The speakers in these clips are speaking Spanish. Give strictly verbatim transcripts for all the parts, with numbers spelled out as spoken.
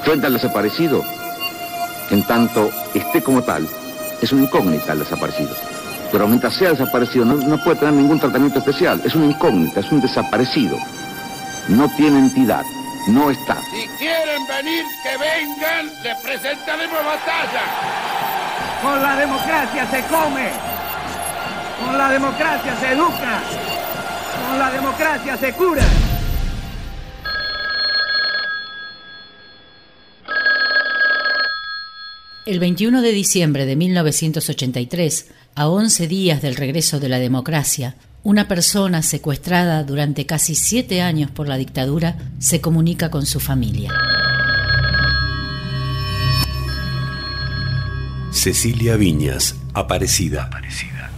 Frente al desaparecido, en tanto esté como tal, es una incógnita el desaparecido. Pero mientras sea desaparecido no, no puede tener ningún tratamiento especial. Es una incógnita, es un desaparecido. No tiene entidad, no está. Si quieren venir, que vengan, les presentaremos batalla. Con la democracia se come, con la democracia se educa, con la democracia se cura. El veintiuno de diciembre de mil novecientos ochenta y tres, a once días del regreso de la democracia, una persona secuestrada durante casi siete años por la dictadura se comunica con su familia. Cecilia Viñas, Aparecida. Aparecida.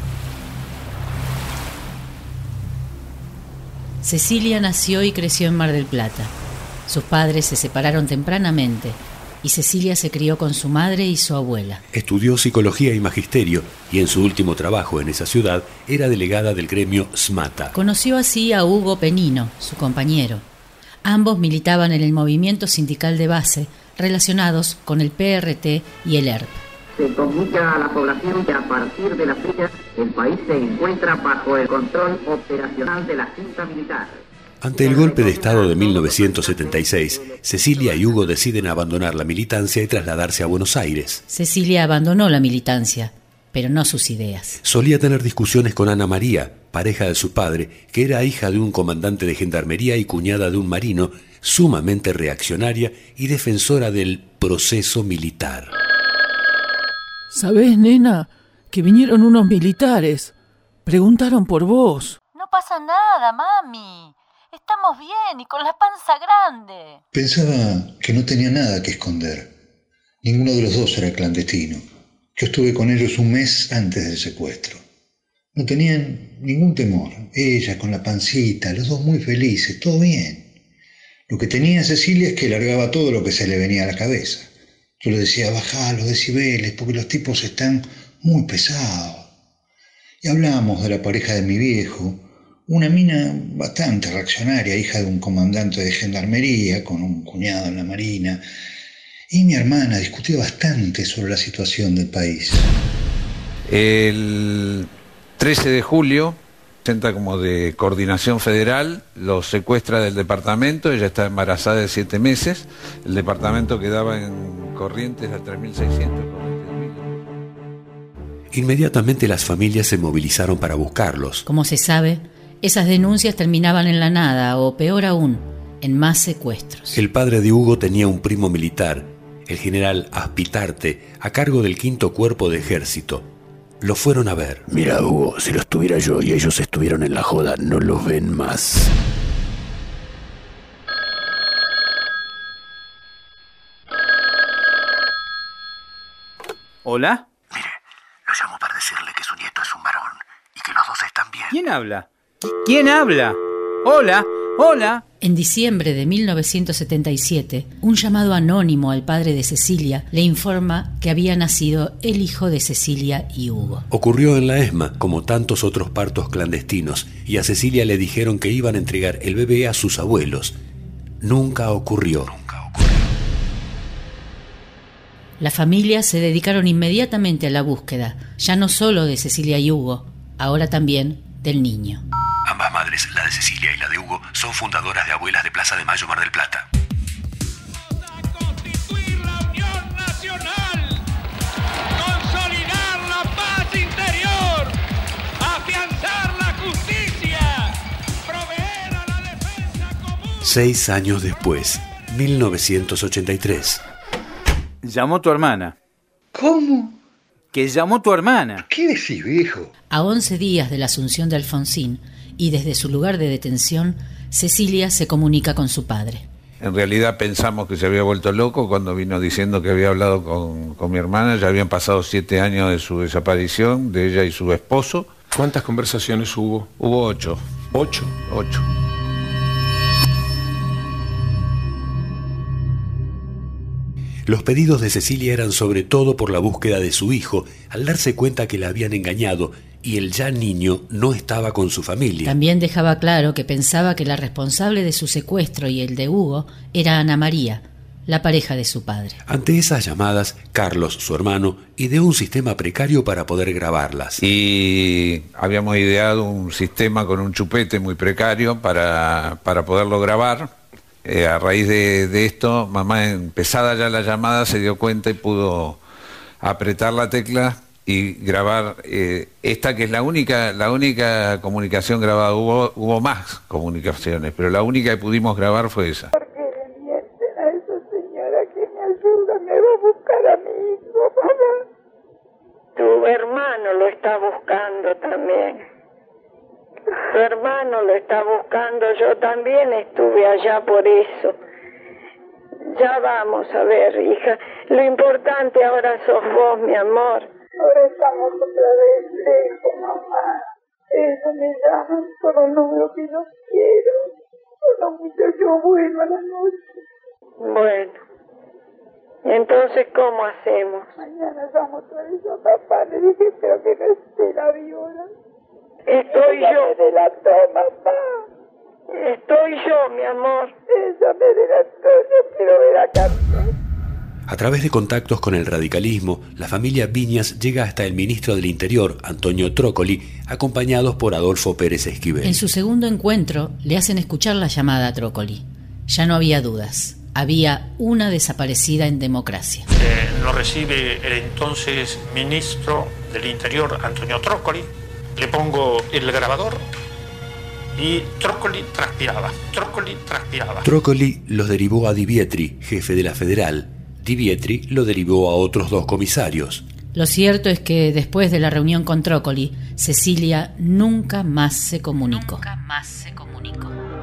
Cecilia nació y creció en Mar del Plata. Sus padres se separaron tempranamente y Cecilia se crió con su madre y su abuela. Estudió psicología y magisterio y en su último trabajo en esa ciudad era delegada del gremio SMATA. Conoció así a Hugo Penino, su compañero. Ambos militaban en el movimiento sindical de base relacionados con el P R T y el E R P. Se comunica a la población que a partir de la fecha el país se encuentra bajo el control operacional de la Junta Militar. Ante el golpe de Estado de mil novecientos setenta y seis, Cecilia y Hugo deciden abandonar la militancia y trasladarse a Buenos Aires. Cecilia abandonó la militancia, pero no sus ideas. Solía tener discusiones con Ana María, pareja de su padre, que era hija de un comandante de gendarmería y cuñada de un marino, sumamente reaccionaria y defensora del proceso militar. ¿Sabés, nena? Que vinieron unos militares. Preguntaron por vos. No pasa nada, mami. Estamos bien y con la panza grande. Pensaba que no tenía nada que esconder. Ninguno de los dos era clandestino. Yo estuve con ellos un mes antes del secuestro. No tenían ningún temor. Ella con la pancita, los dos muy felices, todo bien. Lo que tenía Cecilia es que largaba todo lo que se le venía a la cabeza. Yo le decía, bajá los decibeles porque los tipos están muy pesados. Y hablamos de la pareja de mi viejo, una mina bastante reaccionaria, hija de un comandante de gendarmería con un cuñado en la marina. Y mi hermana discutió bastante sobre la situación del país. El trece de julio, presenta como de coordinación federal, lo secuestra del departamento, ella está embarazada de siete meses, el departamento quedaba en Corrientes a tres mil seiscientos. Inmediatamente las familias se movilizaron para buscarlos. Como se sabe, esas denuncias terminaban en la nada o, peor aún, en más secuestros. El padre de Hugo tenía un primo militar, el general Aspitarte, a cargo del quinto cuerpo de ejército. Lo fueron a ver. Mira, Hugo, si lo estuviera yo y ellos estuvieron en la joda, no los ven más. ¿Hola? Mire, lo llamo para decirle que su nieto es un varón y que los dos están bien. ¿Quién habla? ¿Quién habla? Hola, hola. En diciembre de mil novecientos setenta y siete, un llamado anónimo al padre de Cecilia le informa que había nacido el hijo de Cecilia y Hugo. Ocurrió en la ESMA, como tantos otros partos clandestinos, y a Cecilia le dijeron que iban a entregar el bebé a sus abuelos. Nunca ocurrió. Nunca ocurrió. Las familias se dedicaron inmediatamente a la búsqueda, ya no solo de Cecilia y Hugo, ahora también del niño. Ambas madres, la de Cecilia y la de Hugo, son fundadoras de Abuelas de Plaza de Mayo, Mar del Plata. A constituir la Unión Nacional, consolidar la paz interior, afianzar la justicia, proveer a la defensa común. Seis años después, mil novecientos ochenta y tres. Llamó tu hermana. ¿Cómo? Que llamó tu hermana. ¿Qué decís, viejo? A once días de la asunción de Alfonsín y desde su lugar de detención, Cecilia se comunica con su padre. En realidad pensamos que se había vuelto loco cuando vino diciendo que había hablado con, con mi hermana. Ya habían pasado siete años de su desaparición, de ella y su esposo. ¿Cuántas conversaciones hubo? Hubo ocho. ¿Ocho? Ocho. Los pedidos de Cecilia eran sobre todo por la búsqueda de su hijo, al darse cuenta que la habían engañado y el ya niño no estaba con su familia. También dejaba claro que pensaba que la responsable de su secuestro y el de Hugo era Ana María, la pareja de su padre. Ante esas llamadas, Carlos, su hermano, ideó un sistema precario para poder grabarlas. Y habíamos ideado un sistema con un chupete muy precario para, para poderlo grabar. Eh, a raíz de, de esto, mamá, empezada ya la llamada, se dio cuenta y pudo apretar la tecla y grabar eh, esta, que es la única la única comunicación grabada. Hubo, hubo más comunicaciones, pero la única que pudimos grabar fue esa. ¿Por qué le mienten a esa señora que me ayuda? Me va a buscar a mi hijo, papá. Tu hermano lo está buscando también. Tu hermano lo está buscando. Yo también estuve allá por eso. Ya vamos a ver, hija. Lo importante ahora sos vos, mi amor. Ahora estamos otra vez lejos, mamá. Eso me llaman por un número que no quiero. Solo muchacho bueno a la noche. Bueno. Entonces, ¿cómo hacemos? Mañana vamos otra vez a papá. Le dije, pero que no esté la viola. Estoy yo. Me delató, mamá. Estoy yo, mi amor. Ella me delató. Yo quiero ver a Carlos. A través de contactos con el radicalismo, la familia Viñas llega hasta el ministro del Interior, Antonio Trócoli, acompañados por Adolfo Pérez Esquivel. En su segundo encuentro, le hacen escuchar la llamada a Trócoli. Ya no había dudas. Había una desaparecida en democracia. Eh, nos recibe el entonces ministro del Interior, Antonio Trócoli. Le pongo el grabador y Trócoli transpiraba. Trócoli transpiraba. Trócoli los derivó a Di Vietri, jefe de la Federal. Di Vietri lo derivó a otros dos comisarios. Lo cierto es que después de la reunión con Trócoli, Cecilia nunca más se comunicó. Nunca más se comunicó.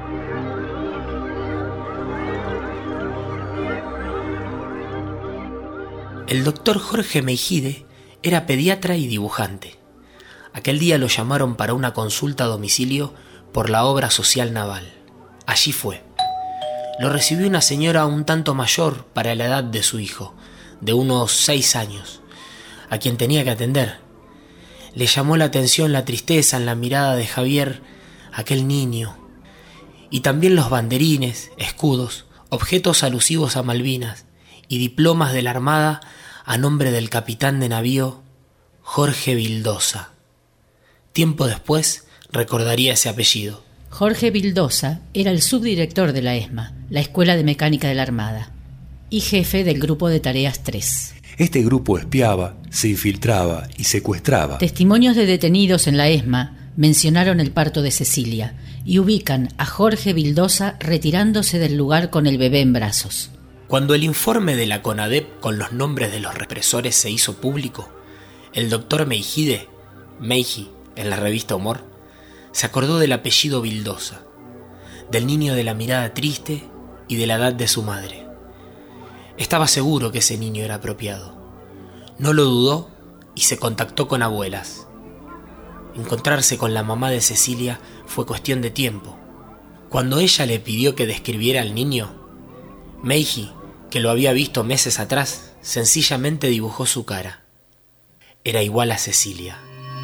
El doctor Jorge Meijide era pediatra y dibujante. Aquel día lo llamaron para una consulta a domicilio por la obra social naval. Allí fue. Lo recibió una señora un tanto mayor para la edad de su hijo, de unos seis años, a quien tenía que atender. Le llamó la atención la tristeza en la mirada de Javier, aquel niño, y también los banderines, escudos, objetos alusivos a Malvinas y diplomas de la Armada a nombre del capitán de navío Jorge Vildosa. Tiempo después recordaría ese apellido. Jorge Vildosa era el subdirector de la ESMA, la Escuela de Mecánica de la Armada, y jefe del Grupo de Tareas tres. Este grupo espiaba, se infiltraba y secuestraba. Testimonios de detenidos en la ESMA mencionaron el parto de Cecilia y ubican a Jorge Vildosa retirándose del lugar con el bebé en brazos. Cuando el informe de la CONADEP con los nombres de los represores se hizo público, el doctor Meijide, Meiji, en la revista Humor, se acordó del apellido Vildosa, del niño de la mirada triste y de la edad de su madre. Estaba seguro que ese niño era apropiado. No lo dudó y se contactó con abuelas. Encontrarse con la mamá de Cecilia fue cuestión de tiempo. Cuando ella le pidió que describiera al niño, Meiji, que lo había visto meses atrás, sencillamente dibujó su cara. Era igual a Cecilia.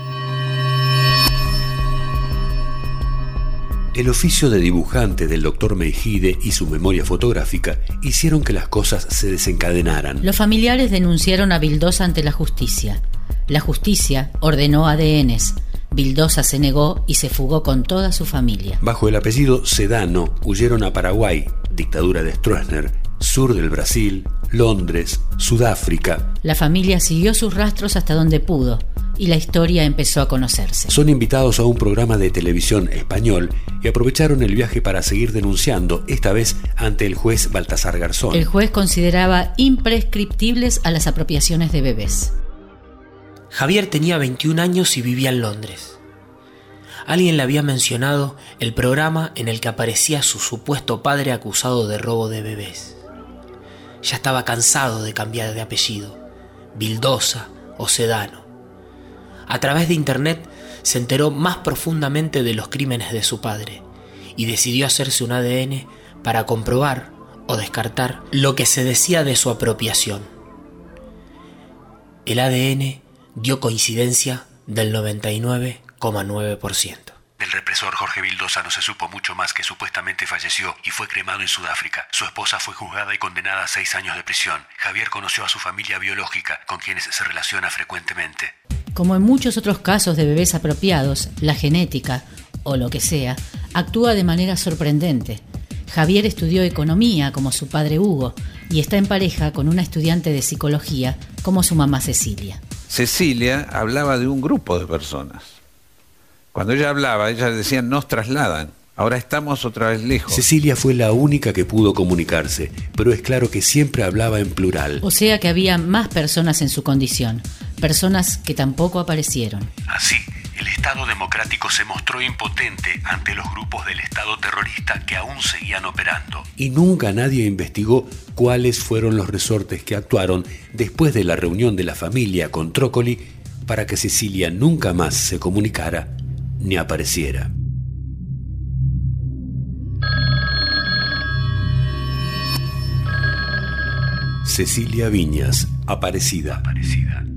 El oficio de dibujante del doctor Meijide y su memoria fotográfica hicieron que las cosas se desencadenaran. Los familiares denunciaron a Vildosa ante la justicia. La justicia ordenó A D Ns. Vildosa se negó y se fugó con toda su familia. Bajo el apellido Sedano huyeron a Paraguay, dictadura de Stroessner, sur del Brasil, Londres, Sudáfrica. La familia siguió sus rastros hasta donde pudo y la historia empezó a conocerse. Son invitados a un programa de televisión español y aprovecharon el viaje para seguir denunciando, esta vez ante el juez Baltasar Garzón. El juez consideraba imprescriptibles a las apropiaciones de bebés. Javier tenía veintiún años y vivía en Londres. Alguien le había mencionado el programa en el que aparecía su supuesto padre acusado de robo de bebés. Ya estaba cansado de cambiar de apellido, Vildosa o Sedano. A través de internet se enteró más profundamente de los crímenes de su padre y decidió hacerse un A D N para comprobar o descartar lo que se decía de su apropiación. El A D N dio coincidencia del noventa y nueve coma nueve por ciento. Del Del represor Jorge Vildosa no se supo mucho más, que supuestamente falleció y fue cremado en Sudáfrica. Su esposa fue juzgada y condenada a seis años de prisión. Javier conoció a su familia biológica, con quienes se relaciona frecuentemente. Como en muchos otros casos de bebés apropiados, la genética, o lo que sea, actúa de manera sorprendente. Javier estudió economía como su padre Hugo y está en pareja con una estudiante de psicología como su mamá Cecilia. Cecilia hablaba de un grupo de personas. Cuando ella hablaba, ella decía nos trasladan. Ahora estamos otra vez lejos. Cecilia fue la única que pudo comunicarse, pero es claro que siempre hablaba en plural. O sea que había más personas en su condición, personas que tampoco aparecieron. Así, el Estado democrático se mostró impotente ante los grupos del Estado terrorista que aún seguían operando. Y nunca nadie investigó cuáles fueron los resortes que actuaron después de la reunión de la familia con Trócoli para que Cecilia nunca más se comunicara ni apareciera. Cecilia Viñas, Aparecida. Aparecida.